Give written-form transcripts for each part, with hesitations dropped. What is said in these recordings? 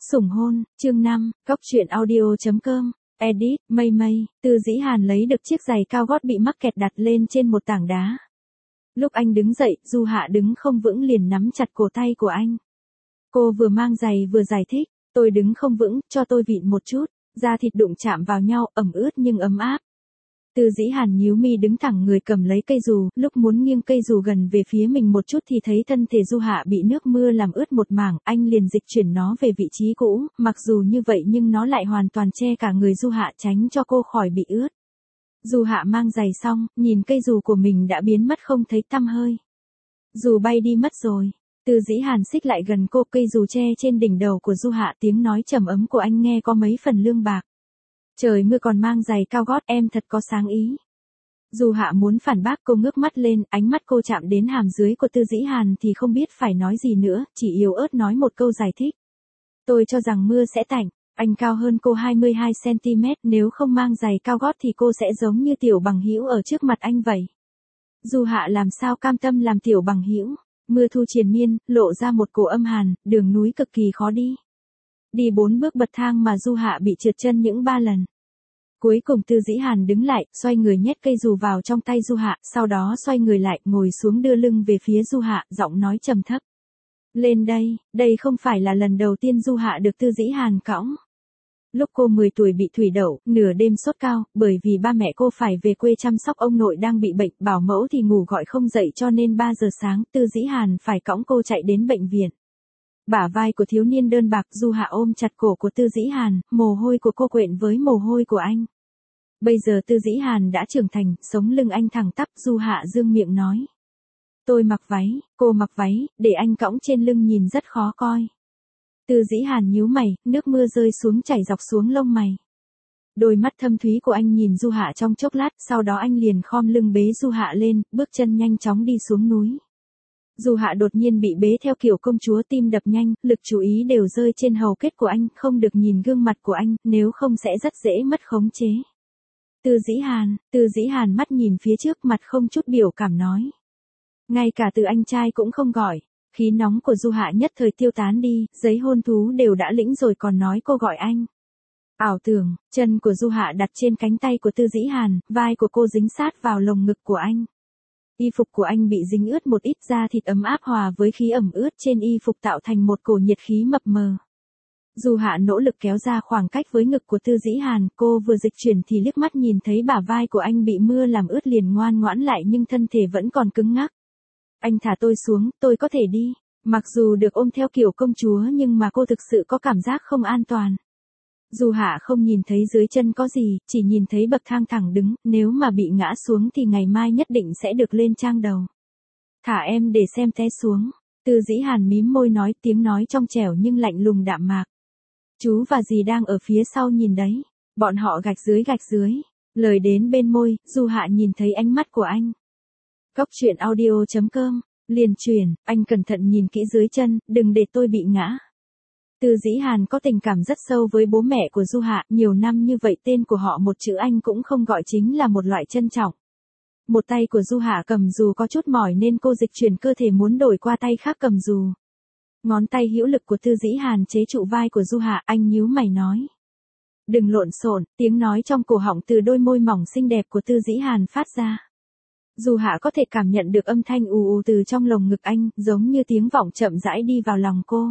Sủng hôn, chương 5, Cóc truyện audio.com, edit, mây mây, Từ Dĩ Hàn lấy được chiếc giày cao gót bị mắc kẹt đặt lên trên một tảng đá. Lúc anh đứng dậy, Du Hạ đứng không vững liền nắm chặt cổ tay của anh. Cô vừa mang giày vừa giải thích, tôi đứng không vững, cho tôi vịn một chút, da thịt đụng chạm vào nhau, ẩm ướt nhưng ấm áp. Từ Dĩ Hàn nhíu mi đứng thẳng người cầm lấy cây dù, lúc muốn nghiêng cây dù gần về phía mình một chút thì thấy thân thể Du Hạ bị nước mưa làm ướt một mảng, anh liền dịch chuyển nó về vị trí cũ, mặc dù như vậy nhưng nó lại hoàn toàn che cả người Du Hạ tránh cho cô khỏi bị ướt. Du Hạ mang giày xong, nhìn cây dù của mình đã biến mất không thấy tăm hơi. Dù bay đi mất rồi. Từ Dĩ Hàn xích lại gần cô, cây dù che trên đỉnh đầu của Du Hạ, tiếng nói trầm ấm của anh nghe có mấy phần lương bạc. Trời mưa còn mang giày cao gót, em thật có sáng ý. Du Hạ muốn phản bác, cô ngước mắt lên, ánh mắt cô chạm đến hàm dưới của Từ Dĩ Hàn thì không biết phải nói gì nữa, chỉ yếu ớt nói một câu giải thích. Tôi cho rằng mưa sẽ tạnh, anh cao hơn cô 22cm, nếu không mang giày cao gót thì cô sẽ giống như Tiểu Bằng Hữu ở trước mặt anh vậy. Du Hạ làm sao cam tâm làm Tiểu Bằng Hữu, mưa thu triền miên, lộ ra một cổ âm hàn, đường núi cực kỳ khó đi. Đi 4 bước bậc thang mà Du Hạ bị trượt chân những 3 lần. Cuối cùng Từ Dĩ Hàn đứng lại, xoay người nhét cây dù vào trong tay Du Hạ, sau đó xoay người lại, ngồi xuống đưa lưng về phía Du Hạ, giọng nói trầm thấp. Lên đây, đây không phải là lần đầu tiên Du Hạ được Từ Dĩ Hàn cõng. Lúc cô 10 tuổi bị thủy đậu, nửa đêm sốt cao, bởi vì ba mẹ cô phải về quê chăm sóc ông nội đang bị bệnh, bảo mẫu thì ngủ gọi không dậy cho nên 3 giờ sáng, Từ Dĩ Hàn phải cõng cô chạy đến bệnh viện. Bả vai của thiếu niên đơn bạc, Du Hạ ôm chặt cổ của Từ Dĩ Hàn, mồ hôi của cô quện với mồ hôi của anh. Bây giờ Từ Dĩ Hàn đã trưởng thành, sống lưng anh thẳng tắp, Du Hạ dương miệng nói. Tôi mặc váy, cô mặc váy, để anh cõng trên lưng nhìn rất khó coi. Từ Dĩ Hàn nhíu mày, nước mưa rơi xuống chảy dọc xuống lông mày. Đôi mắt thâm thúy của anh nhìn Du Hạ trong chốc lát, sau đó anh liền khom lưng bế Du Hạ lên, bước chân nhanh chóng đi xuống núi. Du Hạ đột nhiên bị bế theo kiểu công chúa, tim đập nhanh, lực chú ý đều rơi trên hầu kết của anh, không được nhìn gương mặt của anh, nếu không sẽ rất dễ mất khống chế. Từ Dĩ Hàn mắt nhìn phía trước, mặt không chút biểu cảm nói. Ngay cả từ anh trai cũng không gọi, khí nóng của Du Hạ nhất thời tiêu tán đi, giấy hôn thú đều đã lĩnh rồi còn nói cô gọi anh. Ảo tưởng, chân của Du Hạ đặt trên cánh tay của Từ Dĩ Hàn, vai của cô dính sát vào lồng ngực của anh. Y phục của anh bị dính ướt một ít, da thịt ấm áp hòa với khí ẩm ướt trên y phục tạo thành một cổ nhiệt khí mập mờ. Du Hạ nỗ lực kéo ra khoảng cách với ngực của Từ Dĩ Hàn, cô vừa dịch chuyển thì liếc mắt nhìn thấy bả vai của anh bị mưa làm ướt liền ngoan ngoãn lại nhưng thân thể vẫn còn cứng ngắc. Anh thả tôi xuống, tôi có thể đi. Mặc dù được ôm theo kiểu công chúa nhưng mà cô thực sự có cảm giác không an toàn. Du Hạ không nhìn thấy dưới chân có gì, chỉ nhìn thấy bậc thang thẳng đứng, nếu mà bị ngã xuống thì ngày mai nhất định sẽ được lên trang đầu. Thả em để xem té xuống. Từ Dĩ Hàn mím môi nói, tiếng nói trong trẻo nhưng lạnh lùng đạm mạc. Chú và dì đang ở phía sau nhìn đấy. Bọn họ gạch dưới. Lời đến bên môi, Du Hạ nhìn thấy ánh mắt của anh. Cóc truyện audio.com, liền truyền, anh cẩn thận nhìn kỹ dưới chân, đừng để tôi bị ngã. Từ Dĩ Hàn có tình cảm rất sâu với bố mẹ của Du Hạ, nhiều năm như vậy tên của họ một chữ anh cũng không gọi chính là một loại trân trọng. Một tay của Du Hạ cầm dù có chút mỏi nên cô dịch chuyển cơ thể muốn đổi qua tay khác cầm dù. Ngón tay hữu lực của Từ Dĩ Hàn chế trụ vai của Du Hạ, anh nhíu mày nói. Đừng lộn xộn, tiếng nói trong cổ họng từ đôi môi mỏng xinh đẹp của Từ Dĩ Hàn phát ra. Du Hạ có thể cảm nhận được âm thanh ù ù từ trong lồng ngực anh, giống như tiếng vọng chậm rãi đi vào lòng cô.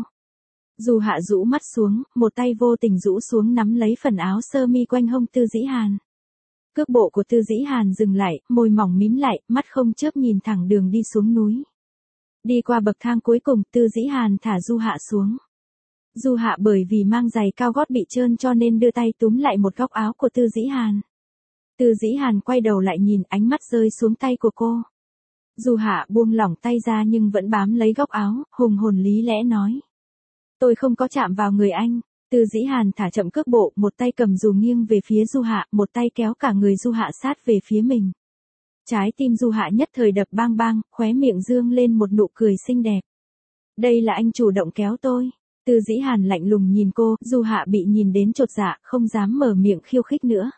Du Hạ rũ mắt xuống, một tay vô tình rũ xuống nắm lấy phần áo sơ mi quanh hông Từ Dĩ Hàn. Cước bộ của Từ Dĩ Hàn dừng lại, môi mỏng mím lại, mắt không chớp nhìn thẳng đường đi xuống núi. Đi qua bậc thang cuối cùng, Từ Dĩ Hàn thả Du Hạ xuống. Du Hạ bởi vì mang giày cao gót bị trơn cho nên đưa tay túm lại một góc áo của Từ Dĩ Hàn. Từ Dĩ Hàn quay đầu lại nhìn, ánh mắt rơi xuống tay của cô. Du Hạ buông lỏng tay ra nhưng vẫn bám lấy góc áo, hùng hồn lý lẽ nói. Tôi không có chạm vào người anh. Từ Dĩ Hàn thả chậm cước bộ, một tay cầm dù nghiêng về phía Du Hạ, một tay kéo cả người Du Hạ sát về phía mình. Trái tim Du Hạ nhất thời đập bang bang, khóe miệng dương lên một nụ cười xinh đẹp. Đây là anh chủ động kéo tôi. Từ Dĩ Hàn lạnh lùng nhìn cô, Du Hạ bị nhìn đến chột dạ, không dám mở miệng khiêu khích nữa.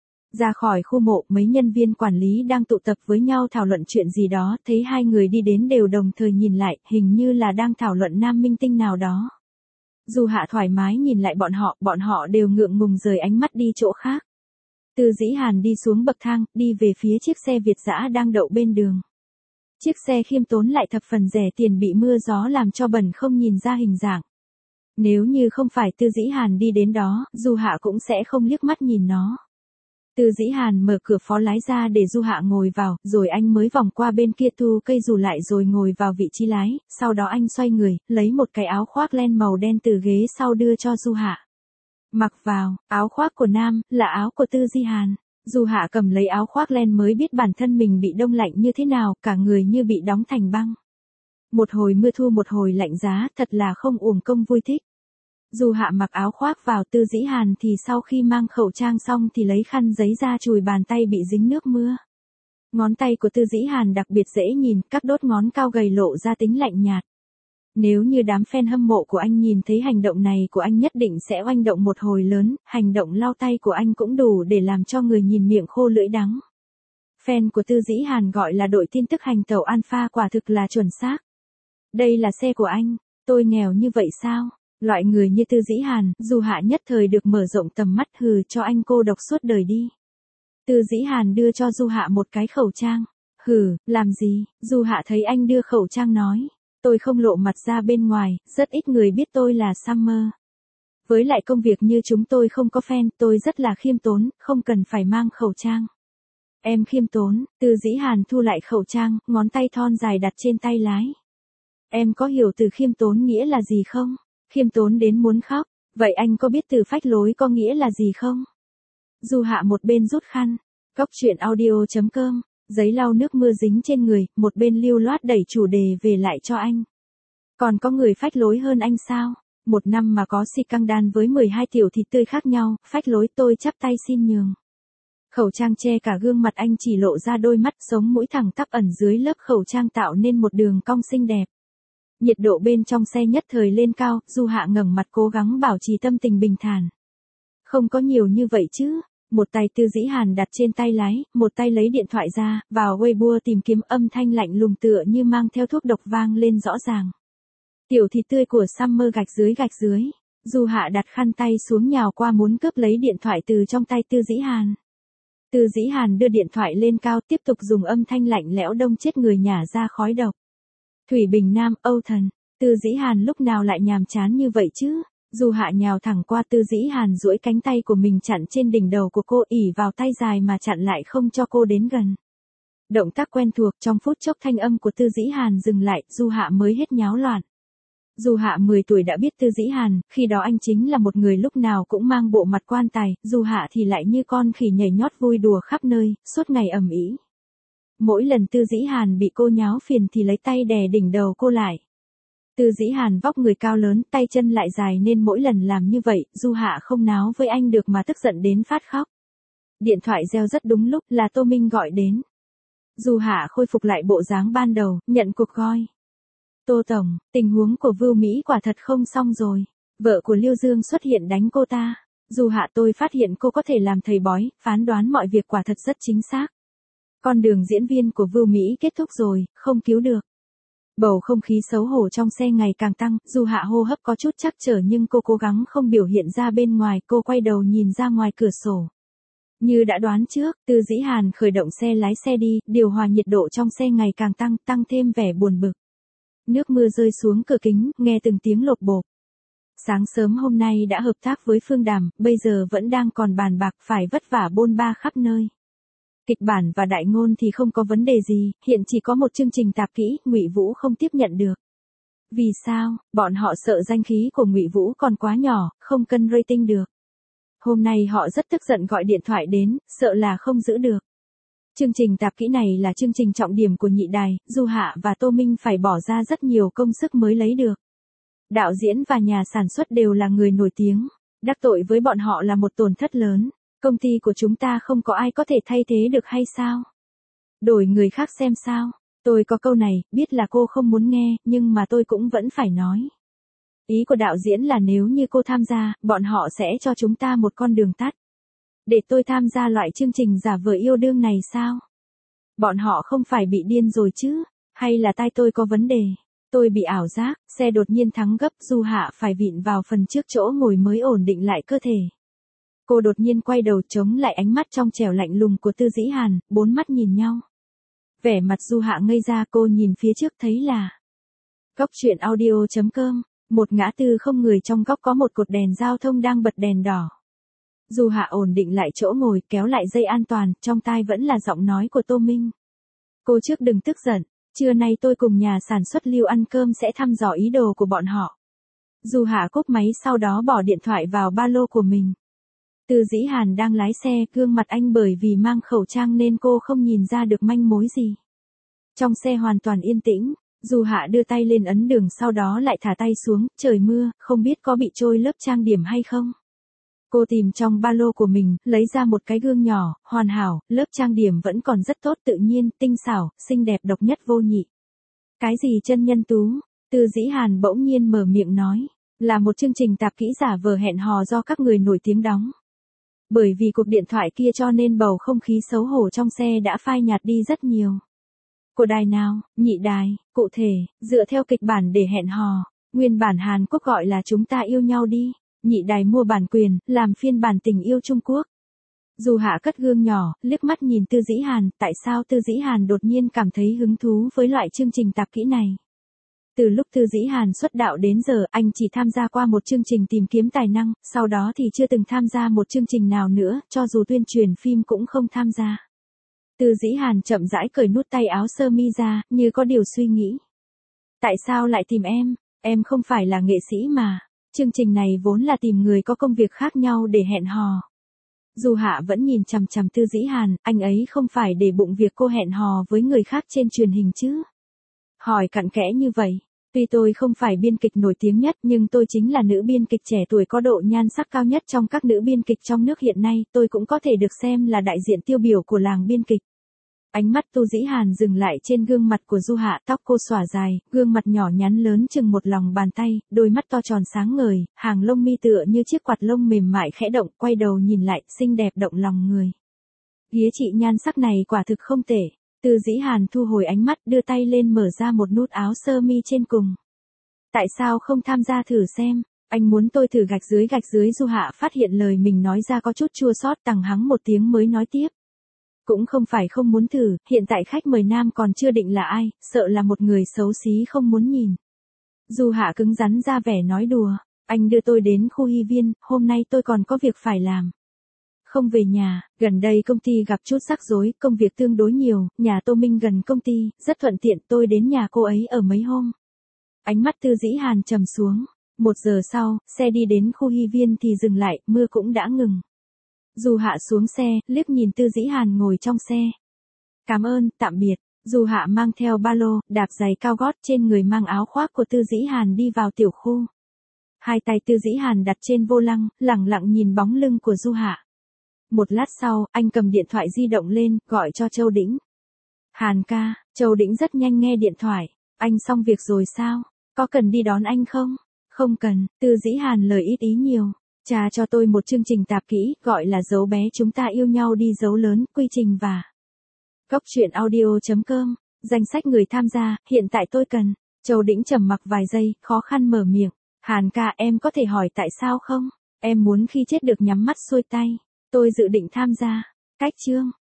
Ra khỏi khu mộ, mấy nhân viên quản lý đang tụ tập với nhau thảo luận chuyện gì đó, thấy hai người đi đến đều đồng thời nhìn lại, hình như là đang thảo luận nam minh tinh nào đó. Du Hạ thoải mái nhìn lại bọn họ đều ngượng ngùng rời ánh mắt đi chỗ khác. Từ Dĩ Hàn đi xuống bậc thang, đi về phía chiếc xe Việt dã đang đậu bên đường. Chiếc xe khiêm tốn lại thập phần rẻ tiền bị mưa gió làm cho bẩn không nhìn ra hình dạng. Nếu như không phải Từ Dĩ Hàn đi đến đó, Du Hạ cũng sẽ không liếc mắt nhìn nó. Từ Dĩ Hàn mở cửa phó lái ra để Du Hạ ngồi vào, rồi anh mới vòng qua bên kia thu cây dù lại rồi ngồi vào vị trí lái, sau đó anh xoay người, lấy một cái áo khoác len màu đen từ ghế sau đưa cho Du Hạ. Mặc vào, áo khoác của nam, là áo của Từ Dĩ Hàn. Du Hạ cầm lấy áo khoác len mới biết bản thân mình bị đông lạnh như thế nào, cả người như bị đóng thành băng. Một hồi mưa thu một hồi lạnh giá, thật là không uổng công vui thích. Du Hạ mặc áo khoác vào, Từ Dĩ Hàn thì sau khi mang khẩu trang xong thì lấy khăn giấy ra chùi bàn tay bị dính nước mưa. Ngón tay của Từ Dĩ Hàn đặc biệt dễ nhìn, các đốt ngón cao gầy lộ ra tính lạnh nhạt. Nếu như đám fan hâm mộ của anh nhìn thấy hành động này của anh nhất định sẽ oanh động một hồi lớn, hành động lau tay của anh cũng đủ để làm cho người nhìn miệng khô lưỡi đắng. Fan của Từ Dĩ Hàn gọi là đội tin tức hành tẩu Alpha quả thực là chuẩn xác. Đây là xe của anh, tôi nghèo như vậy sao? Loại người như Từ Dĩ Hàn, Du Hạ nhất thời được mở rộng tầm mắt, hừ, cho anh cô độc suốt đời đi. Từ Dĩ Hàn đưa cho Du Hạ một cái khẩu trang. Hừ, làm gì? Du Hạ thấy anh đưa khẩu trang nói. Tôi không lộ mặt ra bên ngoài, rất ít người biết tôi là Summer. Với lại công việc như chúng tôi không có fan, tôi rất là khiêm tốn, không cần phải mang khẩu trang. Em khiêm tốn, Từ Dĩ Hàn thu lại khẩu trang, ngón tay thon dài đặt trên tay lái. Em có hiểu từ khiêm tốn nghĩa là gì không? Khiêm tốn đến muốn khóc, vậy anh có biết từ phách lối có nghĩa là gì không? Du Hạ một bên rút khăn, cóc truyện audio.com, giấy lau nước mưa dính trên người, một bên lưu loát đẩy chủ đề về lại cho anh. Còn có người phách lối hơn anh sao? Một năm mà có si căng đan với 12 tiểu thịt tươi khác nhau, phách lối tôi chắp tay xin nhường. Khẩu trang che cả gương mặt anh chỉ lộ ra đôi mắt, sống mũi thẳng tắp ẩn dưới lớp khẩu trang tạo nên một đường cong xinh đẹp. Nhiệt độ bên trong xe nhất thời lên cao, Du Hạ ngẩng mặt cố gắng bảo trì tâm tình bình thản. Không có nhiều như vậy chứ. Một tay Từ Dĩ Hàn đặt trên tay lái, một tay lấy điện thoại ra, vào Weibo tìm kiếm, âm thanh lạnh lùng tựa như mang theo thuốc độc vang lên rõ ràng. Tiểu thịt tươi của Summer gạch dưới. Du Hạ đặt khăn tay xuống nhào qua muốn cướp lấy điện thoại từ trong tay Từ Dĩ Hàn. Từ Dĩ Hàn đưa điện thoại lên cao, tiếp tục dùng âm thanh lạnh lẽo đông chết người nhả ra khói độc. Thủy Bình Nam, Âu Thần, Từ Dĩ Hàn lúc nào lại nhàm chán như vậy chứ? Du Hạ nhào thẳng qua Từ Dĩ Hàn duỗi cánh tay của mình chặn trên đỉnh đầu của cô, ỉ vào tay dài mà chặn lại không cho cô đến gần. Động tác quen thuộc, trong phút chốc thanh âm của Từ Dĩ Hàn dừng lại, Du Hạ mới hết nháo loạn. Du Hạ 10 tuổi đã biết Từ Dĩ Hàn, khi đó anh chính là một người lúc nào cũng mang bộ mặt quan tài, Du Hạ thì lại như con khỉ nhảy nhót vui đùa khắp nơi, suốt ngày ầm ĩ. Mỗi lần Từ Dĩ Hàn bị cô nháo phiền thì lấy tay đè đỉnh đầu cô lại. Từ Dĩ Hàn vóc người cao lớn, tay chân lại dài nên mỗi lần làm như vậy, Du Hạ không náo với anh được mà tức giận đến phát khóc. Điện thoại reo rất đúng lúc, là Tô Minh gọi đến. Du Hạ khôi phục lại bộ dáng ban đầu, nhận cuộc gọi. Tô Tổng, tình huống của Vưu Mỹ quả thật không xong rồi. Vợ của Liêu Dương xuất hiện đánh cô ta. Du Hạ, tôi phát hiện cô có thể làm thầy bói, phán đoán mọi việc quả thật rất chính xác. Con đường diễn viên của Vưu Mỹ kết thúc rồi, không cứu được. Bầu không khí xấu hổ trong xe ngày càng tăng, Du Hạ hô hấp có chút trắc trở nhưng cô cố gắng không biểu hiện ra bên ngoài, cô quay đầu nhìn ra ngoài cửa sổ. Như đã đoán trước, Từ Dĩ Hàn khởi động xe lái xe đi, điều hòa nhiệt độ trong xe ngày càng tăng thêm vẻ buồn bực. Nước mưa rơi xuống cửa kính, nghe từng tiếng lộp bộp. Sáng sớm hôm nay đã hợp tác với Phương Đàm, bây giờ vẫn đang còn bàn bạc, phải vất vả bôn ba khắp nơi. Kịch bản và đại ngôn thì không có vấn đề gì, hiện chỉ có một chương trình tạp kỹ, Ngụy Vũ không tiếp nhận được. Vì sao? Bọn họ sợ danh khí của Ngụy Vũ còn quá nhỏ, không cân rating được. Hôm nay họ rất tức giận gọi điện thoại đến, sợ là không giữ được. Chương trình tạp kỹ này là chương trình trọng điểm của nhị đài, Du Hạ và Tô Minh phải bỏ ra rất nhiều công sức mới lấy được. Đạo diễn và nhà sản xuất đều là người nổi tiếng, đắc tội với bọn họ là một tổn thất lớn. Công ty của chúng ta không có ai có thể thay thế được hay sao? Đổi người khác xem sao? Tôi có câu này, biết là cô không muốn nghe, nhưng mà tôi cũng vẫn phải nói. Ý của đạo diễn là nếu như cô tham gia, bọn họ sẽ cho chúng ta một con đường tắt. Để tôi tham gia loại chương trình giả vờ yêu đương này sao? Bọn họ không phải bị điên rồi chứ? Hay là tai tôi có vấn đề? Tôi bị ảo giác, xe đột nhiên thắng gấp, Du Hạ phải vịn vào phần trước chỗ ngồi mới ổn định lại cơ thể. Cô đột nhiên quay đầu chống lại ánh mắt trong trẻo lạnh lùng của Tư Dĩ Hàn, bốn mắt nhìn nhau. Vẻ mặt Du Hạ ngây ra, cô nhìn phía trước thấy là Góc truyện audio.com, một ngã tư không người, trong góc có một cột đèn giao thông đang bật đèn đỏ. Du Hạ ổn định lại chỗ ngồi, kéo lại dây an toàn, trong tai vẫn là giọng nói của Tô Minh. Cô trước đừng tức giận, trưa nay tôi cùng nhà sản xuất Lưu ăn cơm sẽ thăm dò ý đồ của bọn họ. Du Hạ cúp máy, sau đó bỏ điện thoại vào ba lô của mình. Tư Dĩ Hàn đang lái xe, gương mặt anh bởi vì mang khẩu trang nên cô không nhìn ra được manh mối gì. Trong xe hoàn toàn yên tĩnh, Du Hạ đưa tay lên ấn đường, sau đó lại thả tay xuống, trời mưa, không biết có bị trôi lớp trang điểm hay không. Cô tìm trong ba lô của mình, lấy ra một cái gương nhỏ, hoàn hảo, lớp trang điểm vẫn còn rất tốt, tự nhiên, tinh xảo, xinh đẹp, độc nhất vô nhị. Cái gì chân nhân tú? Tư Dĩ Hàn bỗng nhiên mở miệng nói, là một chương trình tạp kỹ giả vờ hẹn hò do các người nổi tiếng đóng. Bởi vì cuộc điện thoại kia cho nên bầu không khí xấu hổ trong xe đã phai nhạt đi rất nhiều. Của đài nào? Nhị đài, cụ thể, dựa theo kịch bản để hẹn hò, nguyên bản Hàn Quốc gọi là Chúng ta yêu nhau đi, nhị đài mua bản quyền, làm phiên bản tình yêu Trung Quốc. Du Hạ cất gương nhỏ, liếc mắt nhìn Tư Dĩ Hàn, tại sao Tư Dĩ Hàn đột nhiên cảm thấy hứng thú với loại chương trình tạp kỹ này? Từ lúc Tư Dĩ Hàn xuất đạo đến giờ, anh chỉ tham gia qua một chương trình tìm kiếm tài năng, sau đó thì chưa từng tham gia một chương trình nào nữa, cho dù tuyên truyền phim cũng không tham gia. Tư Dĩ Hàn chậm rãi cởi nút tay áo sơ mi ra, như có điều suy nghĩ. Tại sao lại tìm em không phải là nghệ sĩ mà, chương trình này vốn là tìm người có công việc khác nhau để hẹn hò. Du Hạ vẫn nhìn chằm chằm Tư Dĩ Hàn, anh ấy không phải để bụng việc cô hẹn hò với người khác trên truyền hình chứ. Hỏi cặn kẽ như vậy. Tuy tôi không phải biên kịch nổi tiếng nhất, nhưng tôi chính là nữ biên kịch trẻ tuổi có độ nhan sắc cao nhất trong các nữ biên kịch trong nước hiện nay, tôi cũng có thể được xem là đại diện tiêu biểu của làng biên kịch. Ánh mắt Tư Dĩ Hàn dừng lại trên gương mặt của Du Hạ, tóc cô xõa dài, gương mặt nhỏ nhắn lớn chừng một lòng bàn tay, đôi mắt to tròn sáng ngời, hàng lông mi tựa như chiếc quạt lông mềm mại khẽ động, quay đầu nhìn lại, xinh đẹp động lòng người. Ghía chị nhan sắc này quả thực không tệ. Tư Dĩ Hàn thu hồi ánh mắt, đưa tay lên mở ra một nút áo sơ mi trên cùng. Tại sao không tham gia thử xem? Anh muốn tôi thử gạch dưới. Du Hạ phát hiện lời mình nói ra có chút chua xót, tằng hắng một tiếng mới nói tiếp. Cũng không phải không muốn thử, hiện tại khách mời nam còn chưa định là ai, sợ là một người xấu xí không muốn nhìn. Du Hạ cứng rắn ra vẻ nói đùa, anh đưa tôi đến khu Hy Viên, hôm nay tôi còn có việc phải làm. Không về nhà, gần đây công ty gặp chút rắc rối, công việc tương đối nhiều, nhà Tô Minh gần công ty, rất thuận tiện, tôi đến nhà cô ấy ở mấy hôm. Ánh mắt Tư Dĩ Hàn trầm xuống, 1 giờ sau, xe đi đến khu Hy Viên thì dừng lại, mưa cũng đã ngừng. Du Hạ xuống xe, liếc nhìn Tư Dĩ Hàn ngồi trong xe. Cảm ơn, tạm biệt. Du Hạ mang theo ba lô, đạp giày cao gót, trên người mang áo khoác của Tư Dĩ Hàn đi vào tiểu khu. Hai tay Tư Dĩ Hàn đặt trên vô lăng, lẳng lặng nhìn bóng lưng của Du Hạ. Một lát sau, anh cầm điện thoại di động lên, gọi cho Châu Đĩnh. Hàn ca, Châu Đĩnh rất nhanh nghe điện thoại. Anh xong việc rồi sao? Có cần đi đón anh không? Không cần, Tư Dĩ Hàn lời ít ý nhiều. Cha cho tôi một chương trình tạp kỹ, gọi là Dấu bé chúng ta yêu nhau đi, dấu lớn, quy trình và Góc truyện audio.com, danh sách người tham gia, hiện tại tôi cần. Châu Đĩnh trầm mặc vài giây, khó khăn mở miệng. Hàn ca, em có thể hỏi tại sao không? Em muốn khi chết được nhắm mắt xuôi tay. Tôi dự định tham gia. Cách chương.